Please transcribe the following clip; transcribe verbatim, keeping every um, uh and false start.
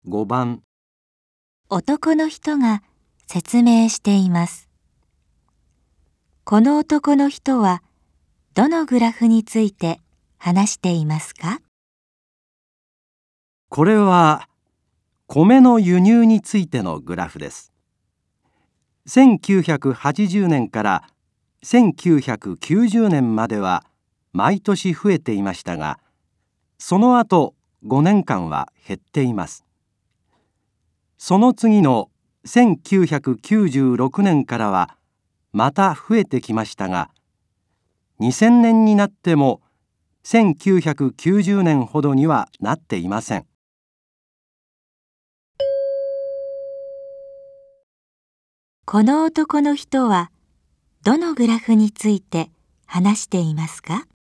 ごばん、 男の人が説明しています。この男の人はどのグラフについて話していますか？ これは米の輸入についてのグラフです。せんきゅうひゃくはちじゅうねんからせんきゅうひゃくきゅうじゅうねんまでは毎年増えていましたが、その後ごねんかんは減っています。その次のせんきゅうひゃくきゅうじゅうろくねんからはまた増えてきましたが、にせんねんになってもせんきゅうひゃくきゅうじゅうねんほどにはなっていません。 この男の人はどのグラフについて話していますか？